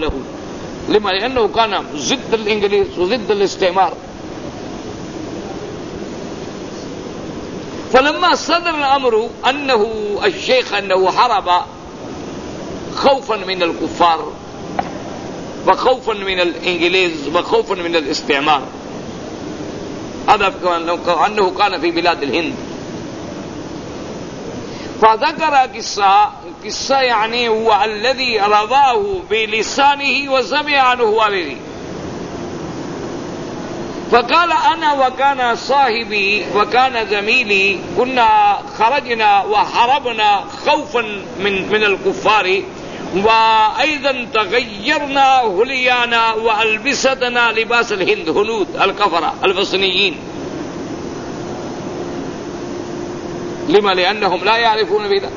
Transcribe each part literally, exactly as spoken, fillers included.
له لما لأنه كان ضد الإنجليز وضد الاستعمار. فلما صدر الأمر أنه الشيخ أنه حرب خوفا من الكفار وخوفا من الإنجليز وخوفا من الاستعمار، هذا أنه كان في بلاد الهند. فذكر قصة قصة يعني هو الذي رواه بلسانه وسمع عنه والدي. فقال أنا وكان صاحبي وكان زميلي كنا خرجنا وحربنا خوفا من من الكفار، وأيضا تغيرنا هليانا وألبستنا لباس الهند، هنود الكفرة الفصنيين. لما؟ لأنهم لا يعرفون بذلك.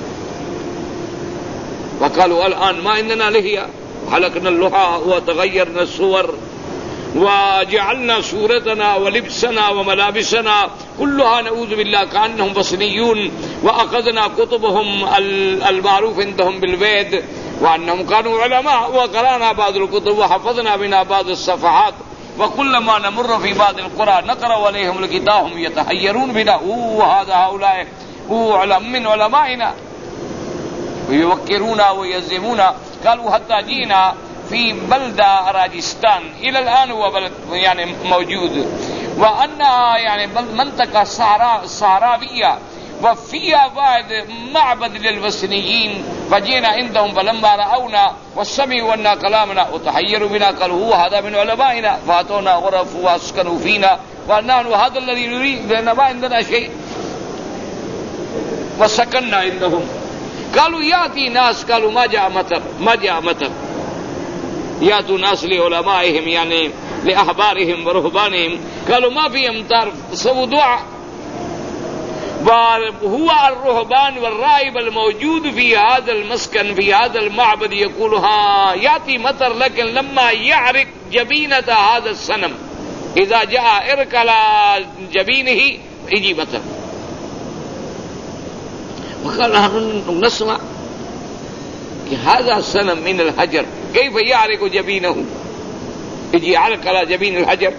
وقالوا الآن ما عندنا لحية، حلقنا اللحى وتغيرنا الصور وجعلنا صورتنا ولبسنا وملابسنا كلها نعوذ بالله كأنهم بصريون، وأخذنا كتبهم المعروف عندهم بالبيد وأنهم كانوا علماء، وقرأنا بعض الكتب وحفظنا منها بعض الصفحات، وكلما نمر في بعض القرى نقرأ عليهم الكتاب هم يتحيرون بنا، وهذا هؤلاء هو علم من علمائنا ويوكرونا ويزمونا. قالوا حتى جينا في بلدة راجستان إلى الآن هو بلد يعني موجود، وأنها يعني منطقة صحراء صحراوية وفيها بعد معبد للوثنيين. فجينا عندهم فلما رأونا وسمعوا أن كلامنا وتحيروا بنا قالوا هو هذا من علمائنا، فأتونا غرف وأسكنوا فينا ونحن هذا الذي نريد لأن ما عندنا شيء، وسكننا عندهم. قالوا يأتي ناس، قالوا ما جاء مطر ما جاء مطر يأتوا ناس لعلمائهم يعني لأحبارهم ورهبانهم، قالوا ما في أمطار، سووا دعاء. وهو الرهبان والراهب الموجود في هذا المسكن في هذا المعبد يقول ها يأتي مطر، لكن لما يعرق جبينة هذا الصنم إذا جاء عرق على جبينه يجي مطر. وقال نحن نسمع هذا الصنم من الحجر كيف يعرق جبينه، يجي عرق على جبين الحجر.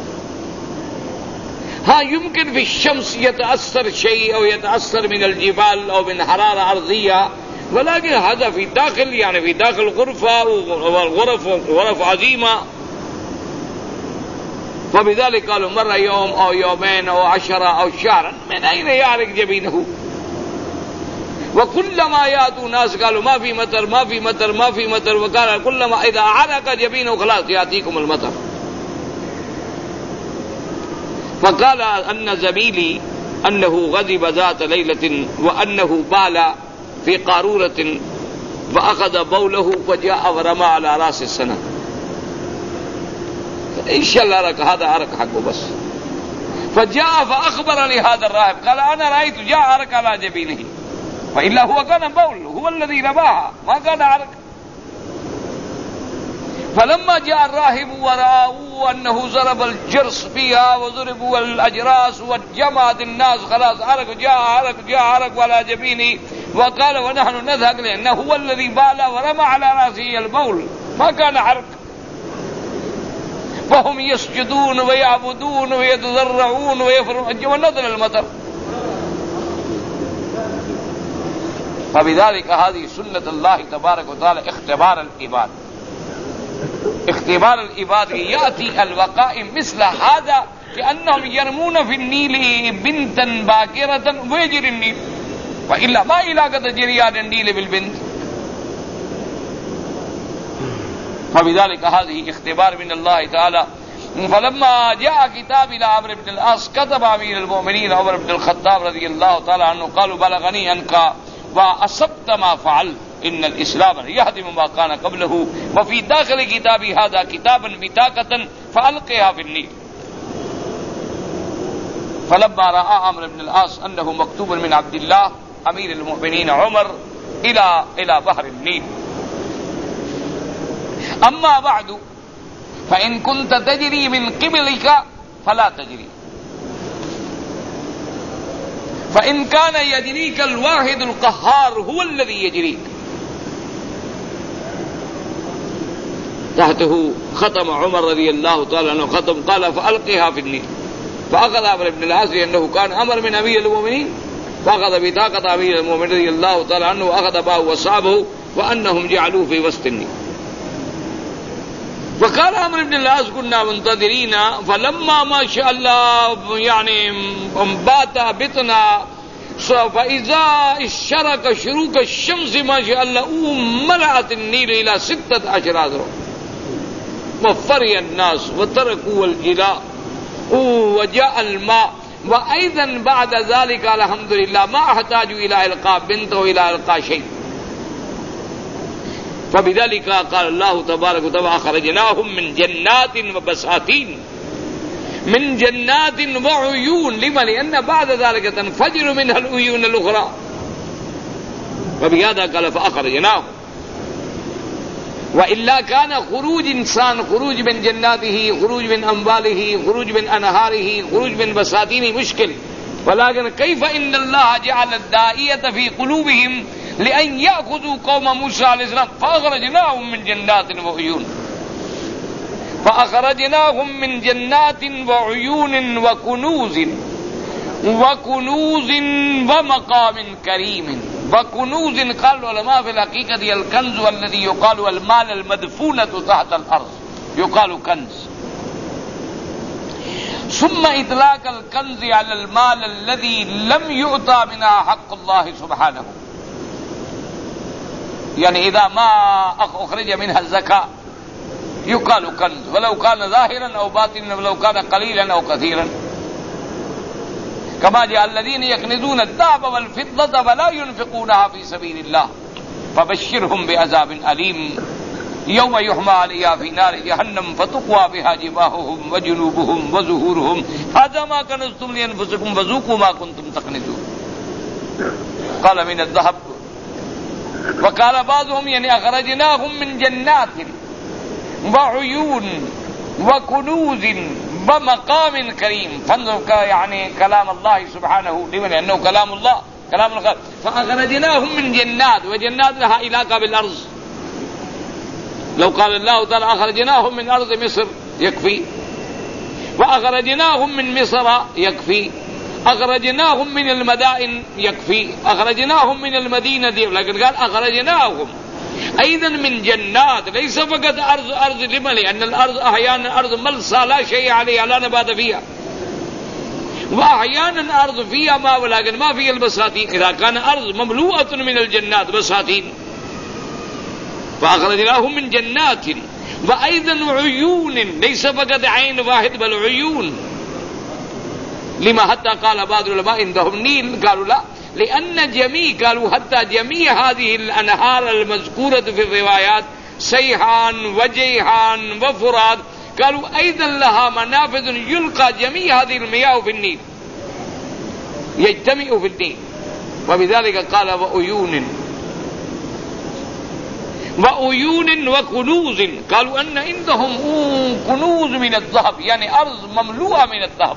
ها يمكن في الشمس يتأثر شيء أو يتأثر من الجبال أو من حرارة أرضية، ولكن هذا في داخل يعني في داخل غرفة والغرف غرف عظيمة. فبذلك قالوا مر يوم أو يومين أو عشرة أو شهرا، من أين يعرق جبينه؟ وكلما يأتوا ناس قالوا ما في مطر ما في مطر ما في مطر، وقال كلما إذا عرق جبينه خلاص يأتيكم المطر. فقال أن زميلي أنه غضب ذات ليلة وأنه بال في قارورة فأخذ بوله فجاء ورمى على رأس السنة. إن شاء الله رك هذا عرق حقه بس. فجاء فأخبرني هذا الراهب قال أنا رأيت جاء عرق على جبينه، فإلا هو كان بول، هو الذي رماها ما كان عرق. فلما جاء الراهب ورأوا أنه ضرب الجرس فيها وضربوا الأجراس وجمعت الناس خلاص عرق جاء عرق جاء عرق على جبينه، وقال ونحن نذهب لأنه هو الذي بال ورمى على رأسه البول ما كان عرق. فهم يسجدون ويعبدون ويتضرعون ويفرون ونزل المطر. فبذلك هذه سنة الله تبارك وتعالى اختبار العباد. اختبار العباد يأتي الوقائع مثل هذا كأنهم يرمون في النيل بنتا باكرة ويجري النيل، وإلا ما علاقة جريان النيل بالبنت. فبذلك هذه اختبار من الله تعالى. فلما جاء كتاب إلى عمرو بن العاص كتب أمير المؤمنين عمر بن الخطاب رضي الله تعالى عنه قالوا بلغني أنك وأصبت ما فعل إن الإسلام يهدم ما كان قبله، وفي داخل كتابي هذا كتابا بطاقة فألقيها في النيل. فلما رأى عمرو بن العاص أنه مكتوب من عبد الله أمير المؤمنين عمر إلى إلى بحر النيل. أما بعد فإن كنت تجري من قبلك فلا تجري، فإن كان يجريك الواحد القهار هو الذي يجريك. تحته ختم عمر رضي الله تعالى عنه ختم قال فألقها في النيل فأخذ عمرو بن العاص لأنه كان أمر من أمير المؤمنين فأخذ بطاقة أمير المؤمنين رضي الله تعالى عنه وأخذ معه وصحابه وأنهم جعلوه في وسط النيل. فقال عمرو بن العاص كنا منتظرين فلما ما شاء الله يعني بات بتنا فإذا اشترك شروق الشمس ما شاء الله ملأت النيل إلى ستة عشر أذرع وفري الناس وتركوا الجلاء وجاء الماء. وأيضا بعد ذلك الحمد لله ما احتاجوا إلى إلقاء بنت وإلى إلقاء شيء. فبذلك قال الله تبارك وتعالى أخرجناهم من جنات وبساتين من جنات وعيون. لما؟ لأن بعد ذلك تنفجر منها العيون الأخرى. وبهذا قال فأخرجناهم. وإلا كان خروج إنسان خروج من جناته خروج من أمواله خروج من أنهاره خروج من بساتين مشكل. ولكن كيف إن الله جعل الداعية في قلوبهم لأن يأخذوا قوم موسى عليه السلام فأخرجناهم من جنات وعيون فأخرجناهم من جنات وعيون وكنوز وكنوز ومقام كريم. وكنوز قال العلماء في الحقيقة الكنز الذي يقال المال المدفونة تحت الأرض يقال كنز. ثم إطلاق الكنز على المال الذي لم يؤتى منها حق الله سبحانه. يعني إذا ما أخرج منها الزكاة يقال كنز ولو كان ظاهرا أو باطنا ولو كان قليلا أو كثيرا. كما جاء الذين يكنزون الذهب والفضة ولا ينفقونها في سبيل الله فبشرهم بعذاب أليم يوم يحمى عليها في نار جهنم فتقوى بها جباههم وجنوبهم وظهورهم هذا ما كنزتم لأنفسكم فذوقوا ما كنتم تكنزون. قال من الذهب. وقال بعضهم يعني أخرجناهم من جنات وعيون وكنوز ومقام كريم. فانظر يعني كلام الله سبحانه لمن أنه كلام الله كلام الله. فأخرجناهم من جنات وجنات لها علاقة بالأرض. لو قال الله تعالى أخرجناهم من أرض مصر يكفي. وأخرجناهم من مصر يكفي. أخرجناهم من المدائن يكفي. أخرجناهم من المدينة دي. لكن قال أخرجناهم أيضا من جنات ليس فقط أرض أرض لما لأن الأرض أحيانا أرض ملسى لا شيء عليها لا نبات فيها وأحيانا أرض فيها ما ولكن ما فيها البساتين. إذا كان أرض مملوءة من الجنات بساتين فأخرجناهم من جنات وأيضا عيون ليس فقط عين واحد بل عيون. لما حتى قال بعض العلماء عندهم نيل قالوا لا لأن جميع قالوا حتى جميع هذه الأنهار المذكورة في الروايات سيحان وجيحان وفرات قالوا أيضا لها منافذ يلقى جميع هذه المياه في النيل يجتمع في النيل. وبذلك قال وعيون وعيون وكنوز. قالوا أن عندهم كنوز من الذهب يعني أرض مملوءة من الذهب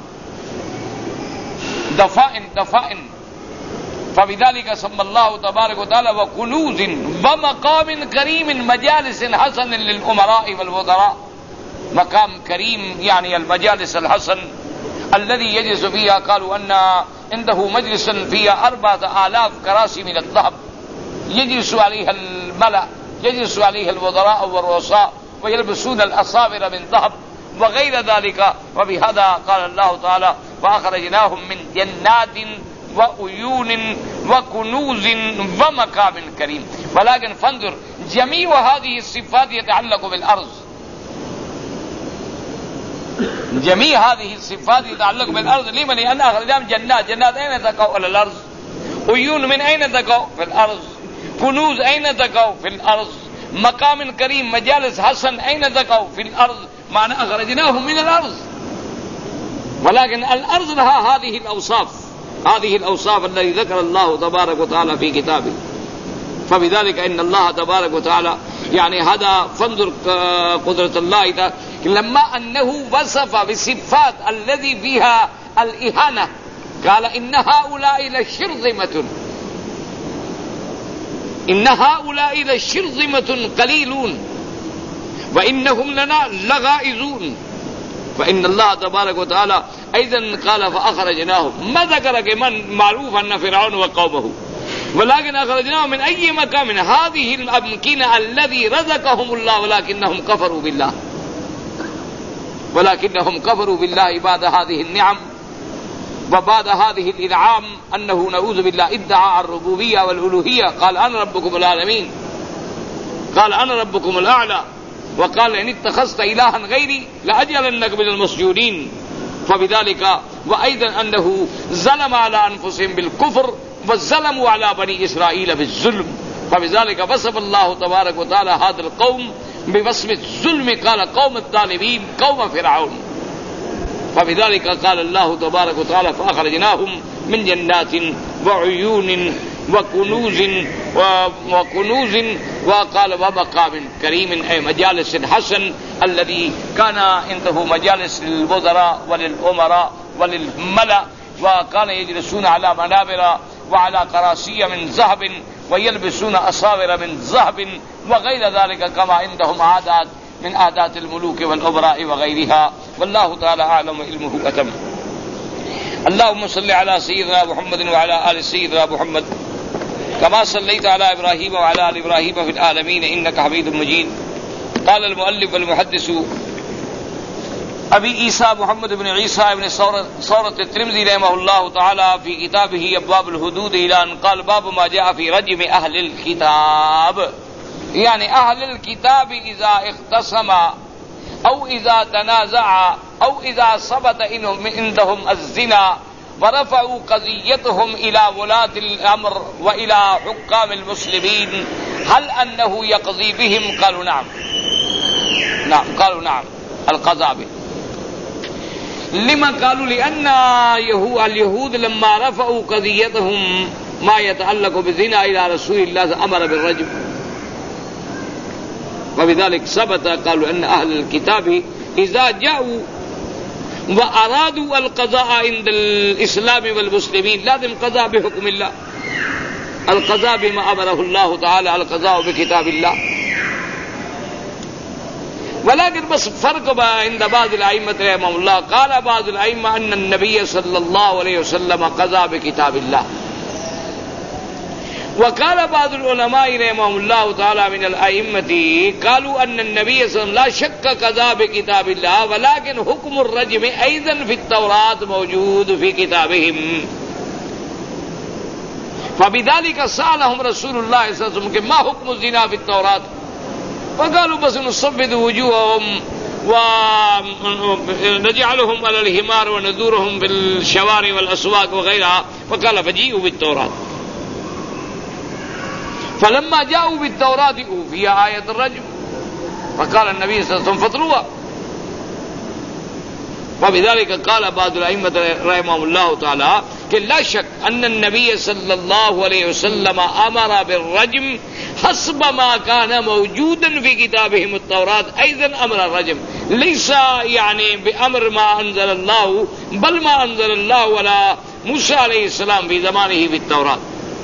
دفائن دفائن. فبذلك سمى الله تبارك وتعالى وكنوز ومقام كريم مجالس حسن للأمراء والوزراء. مقام كريم يعني المجالس الحسن الذي يجلس فيها. قالوا أن عنده مجلسا فيها أربعة آلاف كراسي من الذهب يجلس عليها الملأ يجلس عليها الوزراء والرؤساء ويلبسون الأصابر من ذهب وغير ذلك. وبهذا قال الله تعالى فأخرجناهم من جنات وعيون وكنوز ومقام كريم. ولكن فانظر جميع هذه الصفات يتعلق بالأرض. جميع هذه الصفات يتعلق بالأرض. لما؟ لأن أخرجناهم جنات. جنات أين تقع على الأرض؟ عيون من أين تقع؟ في الأرض. كنوز أين تقع؟ في الأرض. مقام كريم مجالس حسن أين تقع؟ في الأرض. معنى أخرجناهم من الأرض. ولكن الأرض لها هذه الأوصاف هذه الأوصاف التي ذكر الله تبارك وتعالى في كتابه. فبذلك إن الله تبارك وتعالى يعني هذا فانظر قدرة الله تعالى لما أنه وصف بصفات الذي فيها الإهانة قال إن هؤلاء لشرذمة إن هؤلاء لشرذمة قليلون وإنهم لنا لغائظون. فإن الله تبارك وتعالى أيضا قال فأخرجناهم، ما ذكر کہ من معروف أن فرعون وقومه، ولكن أخرجناهم من أي مكان من هذه الأمكنة الذي رزقهم الله ولكنهم كفروا بالله ولكنهم كفروا بالله بعد هذه النعم وبعد هذه الإنعام، أنه نعوذ بالله ادعى الربوبية والألوهية. قال أنا ربكم العالمين، قال أنا ربكم الأعلى، وقال إن اتخذت إلها غيري لأجعلنك من المسجونين. فبذلك وأيضا أنه ظلم على أنفسهم بالكفر وظلموا على بني إسرائيل بالظلم. فبذلك وصف الله تبارك وتعالى هذا القوم بوصف الظلم، قال قوم الظالمين قوم فرعون. فبذلك قال الله تبارك وتعالى فأخرجناهم من جنات وعيون وكنوز وكنوز وقال ومقام كريم، أي مجالس حسن الذي كان عنده مجالس للوزراء وللأمراء وللملأ، وكان يجلسون على منابر وعلى كراسي من ذهب ويلبسون أساور من ذهب وغير ذلك، كما عندهم عادات من عادات الملوك والأمراء وغيرها. والله تعالى أعلم علمه أتم. اللهم صل على سيدنا محمد وعلى آل سيدنا محمد كما صليت على إبراهيم وعلى آل إبراهيم في العالمين إنك حميد مجيد. قال المؤلف والمحدث أبي عيسى محمد بن عيسى بن ثورة الترمذي رحمه الله تعالى في كتابه أبواب الحدود إلى أن قال باب ما جاء في رجم أهل الكتاب، يعني أهل الكتاب إذا اختصم أو إذا تنازع أو إذا ثبت إنهم عندهم الزنا ورفعوا قضيتهم إلى ولاة الأمر وإلى حكام المسلمين، هل أنه يقضي بهم؟ قالوا نعم. نعم قالوا نعم القضاء به. لما قالوا؟ لأن اليهود لما رفعوا قضيتهم ما يتعلق بالزنا إلى رسول الله أمر بالرجم، وبذلك ثبت قالوا أن أهل الكتاب إذا جاءوا وأرادوا القضاء عند الإسلام والمسلمين لازم قضاء بحكم الله، القضاء بما أمره الله تعالى، القضاء بكتاب الله. ولكن بس فرق عند بعض الأئمة رحمهم الله، قال بعض الأئمة أن النبي صلى الله عليه وسلم قضى بكتاب الله، وقال بعض العلماء رحمهم الله تعالى من الأئمة قالوا أن النبي صلى الله عليه وسلم لا شك قضى بكتاب الله، ولكن حكم الرجم أيضا في التوراة موجود في كتابهم. فبذلك سألهم رسول الله صلى الله عليه وسلم ما حكم الزنا في التوراة، فقالوا بس نصفد وجوههم ونجعلهم على الحمار وندورهم في الشوارع والأسواق وغيرها، فقال فجيئوا بالتوراة. فلما جاءوا بالتوراة فيها آية الرجم، فقال النبي صلى الله عليه وسلم فاطروها. وبذلك قال بعض الأئمة رحمهم الله تعالى کہ لا شك أن النبي صلى الله عليه وسلم أمر بالرجم حسب ما كان موجودا في كتابهم التوراة، أيضا أمر الرجم ليس يعني بأمر ما أنزل الله، بل ما أنزل الله على موسى عليه السلام في زمانه في التوراة.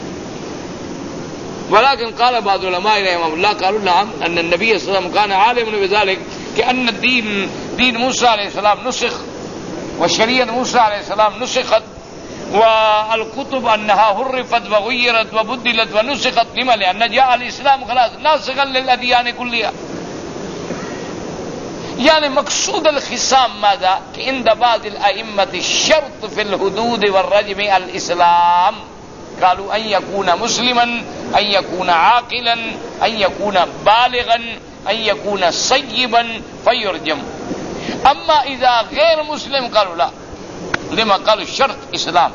ولكن قال بعض العلماء رحمهم الله قالوا نعم أن النبي صلى الله عليه وسلم كان عالما بذلك، كأن الدين دين موسى عليه السلام نسخ، وشريعة موسى عليه السلام نسخت، والكتب أنها حرفت وغيرت وبدلت ونسخت. لما؟ لأن جاء الإسلام خلاص ناسخا للأديان كلها. يعني مقصود الخصام ماذا؟ عند بعض الأئمة الشرط في الحدود والرجم الإسلام، قالوا أن يكون مسلما، أن يكون عاقلا، أن يكون بالغا، أن يكون صيبا فيرجم. أما إذا غير مسلم قالوا لا. لما؟ قالوا الشرط إسلام.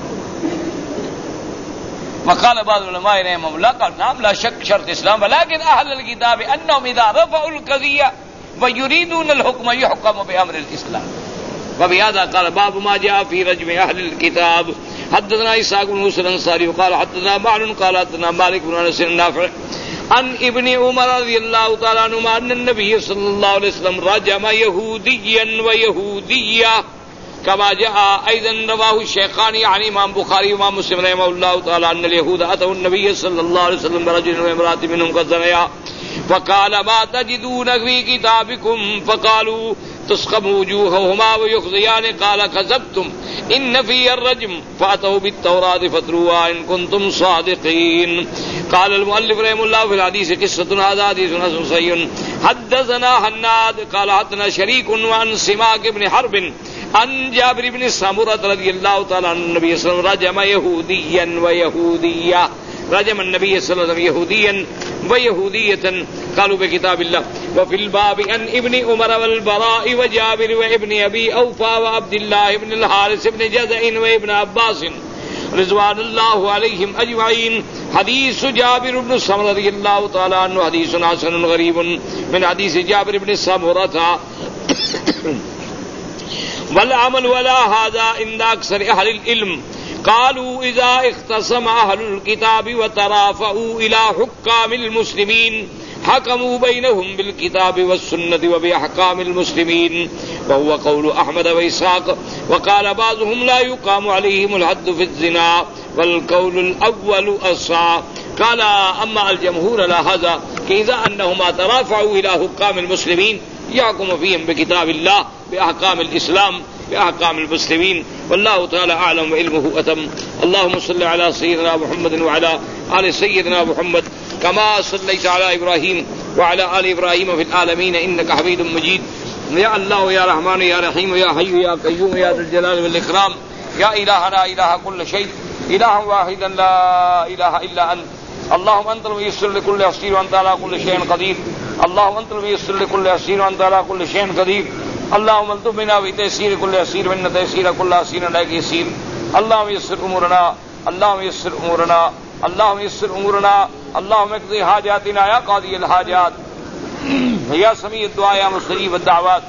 وقال بعض العلماء رحمهم الله قال نعم لا شك شرط إسلام، ولكن أهل الكتاب أنهم إذا رفعوا القضية ويريدون الحكم يحكم بأمر الإسلام. وبهذا قال باب ما جاء في رجم أهل الكتاب. حدثنا إسحاق بن موسى الأنصاري قال حدثنا معن قال حدثنا مالك بن أنس النافع عن ابن عمر رضي الله تعالى عنهما أن النبي صلى الله عليه وسلم رجم يهوديا ويهودية كما جاء أيضا رواه الشيخان يعني إمام بخاري وإمام مسلم رحمه الله تعالى أن اليهود أتوا النبي صلى الله عليه وسلم برجل وامرأة منهم قد زنيا فقال ما تجدون في كتابكم فقالوا تسخم وجوههما ويخزيان قال كذبتم إن في الرجم فأتوا بالتوراة فاتلوها إن كنتم صادقين. قال المؤلف رحمه الله في الحديث قصة هذا حديث حسن صحيح. حدثنا حناد قال حدثنا شريك وعن سماك بن حرب عن جابر بن سمرة رضي الله تعالى عن النبي صلى الله عليه وسلم رجم يهوديا ويهودية رجم النبي صلى الله عليه وسلم يهوديا ويهودية قالوا بكتاب الله. وفي الباب عن ابن عمر والبراء وجابر وابن أبي أوفى وعبد الله بن الحارث بن جزع وابن عباس رضوان الله عليهم أجمعين. حديث جابر بن سمرة رضي الله تعالى عنه حديث حسن غريب من حديث جابر بن سمرة والعمل ولا هذا عند أكثر أهل العلم. قالوا إذا اختصم أهل الكتاب وترافعوا إلى حكام المسلمين حكموا بينهم بالكتاب والسنة وبأحكام المسلمين، وهو قول أحمد وإسحاق. وقال بعضهم لا يقام عليهم الحد في الزنا والقول الأول أصح. قال أما الجمهور لا هذا كإذا أنهما ترافعوا إلى حكام المسلمين يحكم فيهم بكتاب الله بأحكام الإسلام بأحكام المسلمين، والله تعالى أعلم وعلمه أتم. اللهم صل على سيدنا محمد وعلى آل سيدنا محمد كما صليت على إبراهيم وعلى آل إبراهيم في العالمين إنك حميد مجيد. يا الله يا رحمن يا رحيم يا حي يا قيوم يا ذا الجلال والإكرام يا إلهنا إله كل شيء إله واحدا لا إله إلا أنت. اللهم أنت الميسر لكل عسير وأنت على كل شيء قدير. اللهم أنت الميسر لكل عسير وأنت على كل شيء قدير. اللهم الطف بنا بتيسير كل عسير وإن تيسير كل عسير عليك يسير. اللهم يسر أمورنا اللهم يسر أمورنا اللهم يسر أمورنا اللهم اقضي حاجاتنا يا قاضي الحاجات يا سميع الدعاء يا مستجيب الدعوات.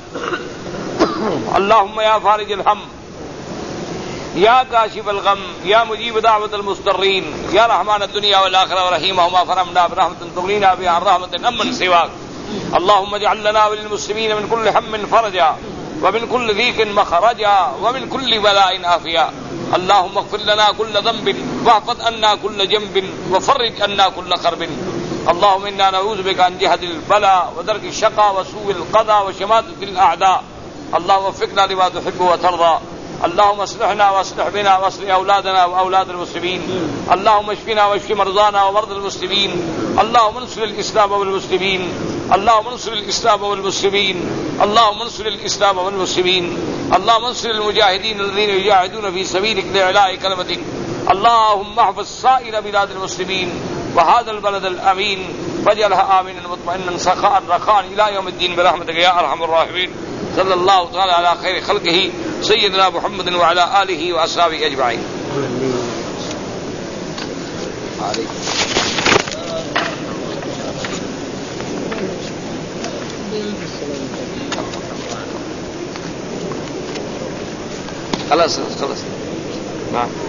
اللهم يا فارج الهم يا كاشف الغم يا مجيب دعوة المضطرين يا رحمن الدنيا والآخرة ورحيمهما فرحمنا برحمة تغنينا بها عن رحمة أمن سواك. اللهم اجعل لنا وللمسلمين من كل هم فرجا ومن كل ضيق مخرجا ومن كل بلاء عافيا. اللهم اغفر لنا كل ذنب واحفظ عنا كل جنب وفرج عنا كل كرب. اللهم إنا نعوذ بك عن جهد البلاء ودرك الشقاء وسوء القضاء وشماتة الأعداء. اللهم وفقنا لما تحب وترضى. اللهم اصلحنا واصلح بنا واصلح أولادنا وأولاد المسلمين. اللهم اشفنا واشف مرضانا ومرضى المسلمين. اللهم انصر الإسلام والمسلمين. اللهم انصر الإسلام والمسلمين. اللهم انصر الإسلام والمسلمين. اللهم انصر المجاهدين الذين يجاهدون في سبيلك لإعلاء كلمتك. اللهم احفظ سائر بلاد المسلمين وهذا البلد الأمين واجعلها آمنا مطمئنا سخاء رخاء إلى يوم الدين برحمتك يا أرحم الراحمين. صلى الله تعالى على خير خلقه سيدنا محمد وعلى آله وأصحابه أجمعين. خلاص خلاص. نعم.